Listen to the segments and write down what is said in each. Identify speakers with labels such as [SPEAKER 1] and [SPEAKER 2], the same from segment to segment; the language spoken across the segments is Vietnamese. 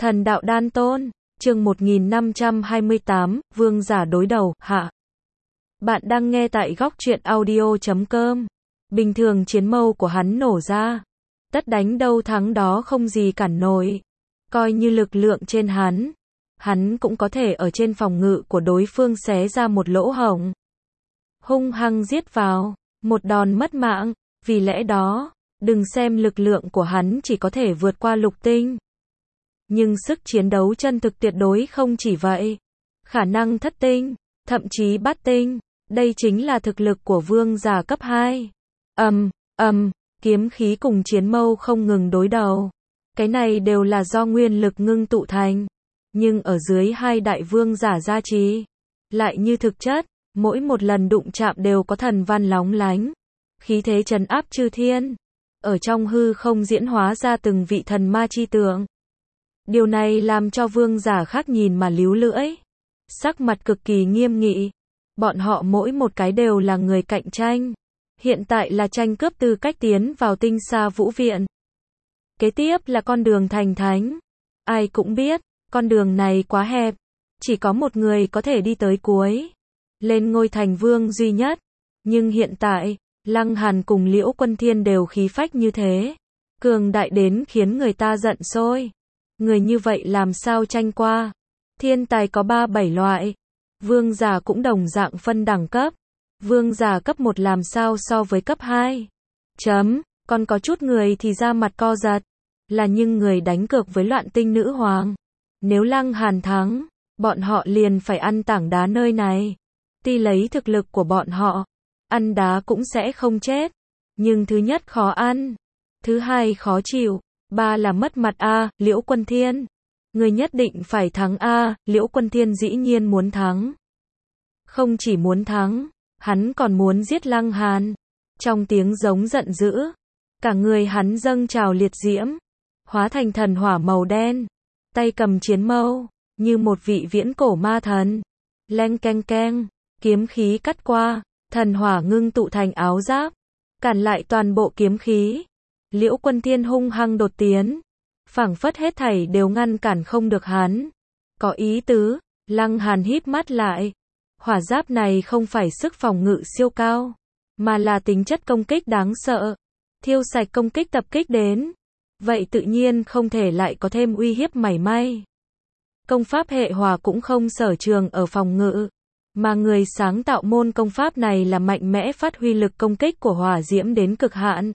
[SPEAKER 1] Thần đạo đan tôn, chương 1528, vương giả đối đầu, hạ. Bạn đang nghe tại góc truyện audio.com. Bình thường chiến mâu của hắn nổ ra. Tất đánh đâu thắng đó không gì cản nổi. Coi như lực lượng trên hắn cũng có thể ở trên phòng ngự của đối phương xé ra một lỗ hổng. Hung hăng giết vào, một đòn mất mạng, vì lẽ đó, đừng xem lực lượng của hắn chỉ có thể vượt qua lục tinh. Nhưng sức chiến đấu chân thực tuyệt đối không chỉ vậy. Khả năng thất tinh, thậm chí bát tinh, đây chính là thực lực của vương giả cấp 2. Kiếm khí cùng chiến mâu không ngừng đối đầu. Cái này đều là do nguyên lực ngưng tụ thành. Nhưng ở dưới hai đại vương giả gia trì, lại như thực chất, mỗi một lần đụng chạm đều có thần văn lóng lánh. Khí thế trấn áp chư thiên. Ở trong hư không diễn hóa ra từng vị thần ma chi tượng. Điều này làm cho vương giả khác nhìn mà líu lưỡi. Sắc mặt cực kỳ nghiêm nghị. Bọn họ mỗi một cái đều là người cạnh tranh. Hiện tại là tranh cướp tư cách tiến vào tinh xa vũ viện. Kế tiếp là con đường thành thánh. Ai cũng biết, con đường này quá hẹp. Chỉ có một người có thể đi tới cuối. Lên ngôi thành vương duy nhất. Nhưng hiện tại, Lăng Hàn cùng Liễu Quân Thiên đều khí phách như thế. Cường đại đến khiến người ta giận sôi. Người như vậy làm sao tranh qua. Thiên tài có 3-7 loại. Vương giả cũng đồng dạng phân đẳng cấp. Vương giả cấp 1 làm sao so với cấp 2. Còn có chút người thì ra mặt co giật. Là nhưng người đánh cược với loạn tinh nữ hoàng. Nếu Lăng Hàn thắng, bọn họ liền phải ăn tảng đá nơi này. Tuy lấy thực lực của bọn họ, ăn đá cũng sẽ không chết. Nhưng thứ nhất khó ăn. Thứ hai khó chịu. 3 là mất mặt a, Liễu Quân Thiên. Người nhất định phải thắng a, Liễu Quân Thiên dĩ nhiên muốn thắng. Không chỉ muốn thắng, hắn còn muốn giết Lăng Hàn. Trong tiếng giống giận dữ, cả người hắn dâng trào liệt diễm, hóa thành thần hỏa màu đen, tay cầm chiến mâu, như một vị viễn cổ ma thần. Leng keng keng, kiếm khí cắt qua, thần hỏa ngưng tụ thành áo giáp, cản lại toàn bộ kiếm khí. Liễu Quân Thiên hung hăng đột tiến, phảng phất hết thảy đều ngăn cản không được hắn. Có ý tứ, Lăng Hàn híp mắt lại. Hỏa giáp này không phải sức phòng ngự siêu cao, mà là tính chất công kích đáng sợ. Thiêu sạch công kích tập kích đến. Vậy tự nhiên không thể lại có thêm uy hiếp mảy may. Công pháp hệ hỏa cũng không sở trường ở phòng ngự, mà người sáng tạo môn công pháp này là mạnh mẽ phát huy lực công kích của hỏa diễm đến cực hạn.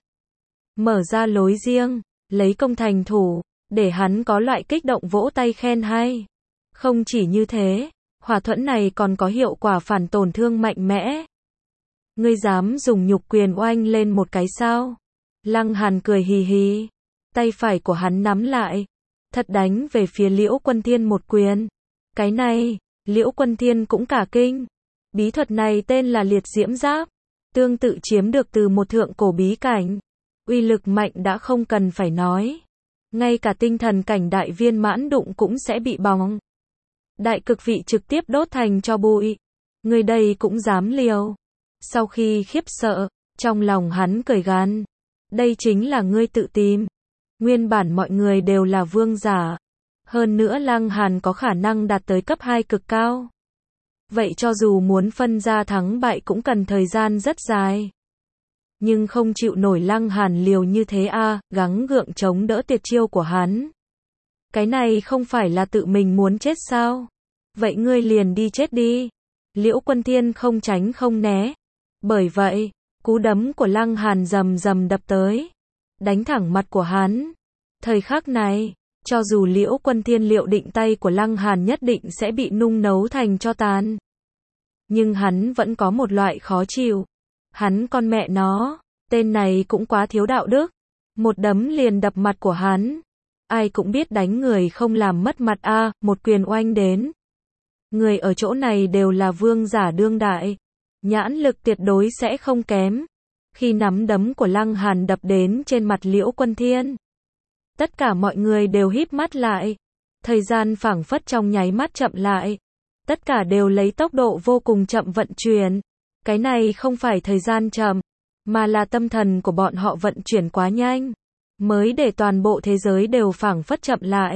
[SPEAKER 1] Mở ra lối riêng, lấy công thành thủ, để hắn có loại kích động vỗ tay khen hay. Không chỉ như thế, hỏa thuẫn này còn có hiệu quả phản tổn thương mạnh mẽ. Ngươi dám dùng nhục quyền oanh lên một cái sao? Lăng Hàn cười hì hì. Tay phải của hắn nắm lại. Thật đánh về phía Liễu Quân Thiên một quyền. Cái này, Liễu Quân Thiên cũng cả kinh. Bí thuật này tên là liệt diễm giáp. Tương tự chiếm được từ một thượng cổ bí cảnh. Uy lực mạnh đã không cần phải nói. Ngay cả tinh thần cảnh đại viên mãn đụng cũng sẽ bị bỏng. Đại cực vị trực tiếp đốt thành tro bụi. Người đây cũng dám liều. Sau khi khiếp sợ, trong lòng hắn cười gằn. Đây chính là ngươi tự tìm. Nguyên bản mọi người đều là vương giả. Hơn nữa Lăng Hàn có khả năng đạt tới cấp 2 cực cao. Vậy cho dù muốn phân ra thắng bại cũng cần thời gian rất dài. Nhưng không chịu nổi Lăng Hàn liều như thế a, gắng gượng chống đỡ tuyệt chiêu của hắn. Cái này không phải là tự mình muốn chết sao? Vậy ngươi liền đi chết đi. Liễu Quân Thiên không tránh không né. Bởi vậy, cú đấm của Lăng Hàn rầm rầm đập tới. Đánh thẳng mặt của hắn. Thời khắc này, cho dù Liễu Quân Thiên liệu định tay của Lăng Hàn nhất định sẽ bị nung nấu thành tro tàn. Nhưng hắn vẫn có một loại khó chịu. Hắn con mẹ nó, tên này cũng quá thiếu đạo đức. Một đấm liền đập mặt của hắn. Ai cũng biết đánh người không làm mất mặt a, một quyền oanh đến. Người ở chỗ này đều là vương giả đương đại. Nhãn lực tuyệt đối sẽ không kém. Khi nắm đấm của Lăng Hàn đập đến trên mặt Liễu Quân Thiên, tất cả mọi người đều híp mắt lại. Thời gian phảng phất trong nháy mắt chậm lại. Tất cả đều lấy tốc độ vô cùng chậm vận chuyển. Cái này không phải thời gian chậm, mà là tâm thần của bọn họ vận chuyển quá nhanh. Mới để toàn bộ thế giới đều phảng phất chậm lại.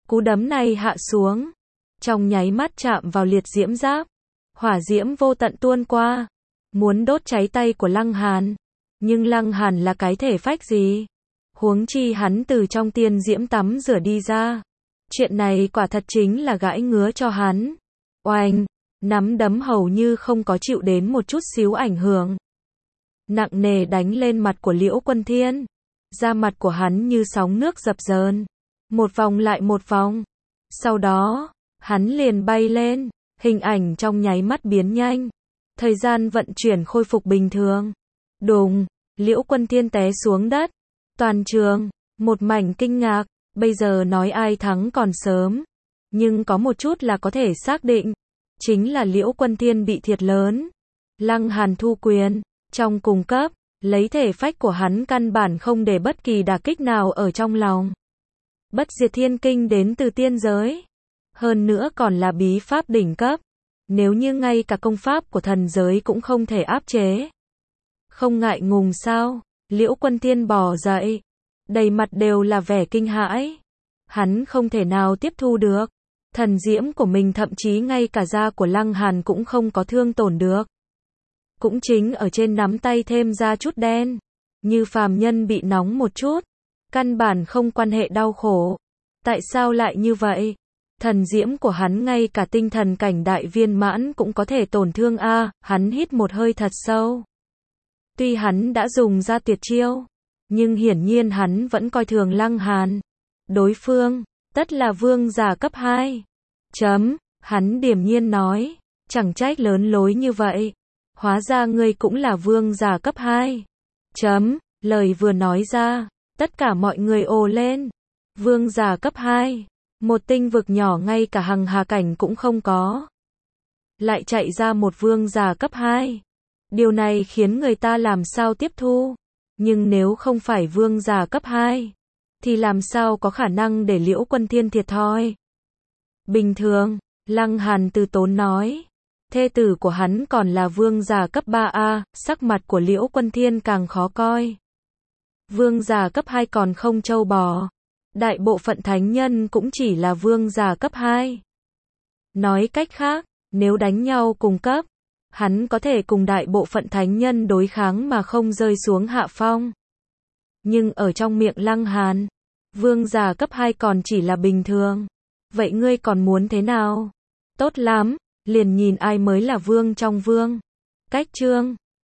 [SPEAKER 1] Cú đấm này hạ xuống, trong nháy mắt chạm vào liệt diễm giáp. Hỏa diễm vô tận tuôn qua, muốn đốt cháy tay của Lăng Hàn. Nhưng Lăng Hàn là cái thể phách gì? Huống chi hắn từ trong tiên diễm tắm rửa đi ra. Chuyện này quả thật chính là gãi ngứa cho hắn. Oanh, nắm đấm hầu như không có chịu đến một chút xíu ảnh hưởng. Nặng nề đánh lên mặt của Liễu Quân Thiên. Da mặt của hắn như sóng nước dập dờn. Một vòng lại một vòng. Sau đó, hắn liền bay lên. Hình ảnh trong nháy mắt biến nhanh. Thời gian vận chuyển khôi phục bình thường. Đùng, Liễu Quân Thiên té xuống đất. Toàn trường, một mảnh kinh ngạc. Bây giờ nói ai thắng còn sớm. Nhưng có một chút là có thể xác định. Chính là Liễu Quân Thiên bị thiệt lớn. Lăng Hàn thu quyền. Trong cùng cấp, lấy thể phách của hắn căn bản không để bất kỳ đả kích nào ở trong lòng. Bất diệt thiên kinh đến từ tiên giới. Hơn nữa còn là bí pháp đỉnh cấp. Nếu như ngay cả công pháp của thần giới cũng không thể áp chế. Không ngại ngùng sao? Liễu Quân Thiên bò dậy. Đầy mặt đều là vẻ kinh hãi. Hắn không thể nào tiếp thu được. Thần diễm của mình thậm chí ngay cả da của Lăng Hàn cũng không có thương tổn được. Cũng chính ở trên nắm tay thêm ra chút đen. Như phàm nhân bị nóng một chút. Căn bản không quan hệ đau khổ. Tại sao lại như vậy? Thần diễm của hắn ngay cả tinh thần cảnh đại viên mãn cũng có thể tổn thương a. Hắn hít một hơi thật sâu. Tuy hắn đã dùng ra tuyệt chiêu, nhưng hiển nhiên hắn vẫn coi thường Lăng Hàn. Đối phương, tất là vương giả cấp 2. Hắn điềm nhiên nói, chẳng trách lớn lối như vậy. Hóa ra ngươi cũng là vương giả cấp 2. Lời vừa nói ra, tất cả mọi người ồ lên. Vương giả cấp 2, một tinh vực nhỏ ngay cả hằng hà cảnh cũng không có. Lại chạy ra một vương giả cấp 2. Điều này khiến người ta làm sao tiếp thu. Nhưng nếu không phải vương giả cấp 2, thì làm sao có khả năng để Liễu Quân Thiên thiệt thòi. Bình thường, Lăng Hàn từ tốn nói. Thê tử của hắn còn là vương giả cấp 3A, sắc mặt của Liễu Quân Thiên càng khó coi. Vương giả cấp 2 còn không trâu bò. Đại bộ phận thánh nhân cũng chỉ là vương giả cấp 2. Nói cách khác, nếu đánh nhau cùng cấp, hắn có thể cùng đại bộ phận thánh nhân đối kháng mà không rơi xuống hạ phong. Nhưng ở trong miệng Lăng Hàn, vương giả cấp 2 còn chỉ là bình thường. Vậy ngươi còn muốn thế nào? Tốt lắm, liền nhìn ai mới là vương trong vương. Cách chương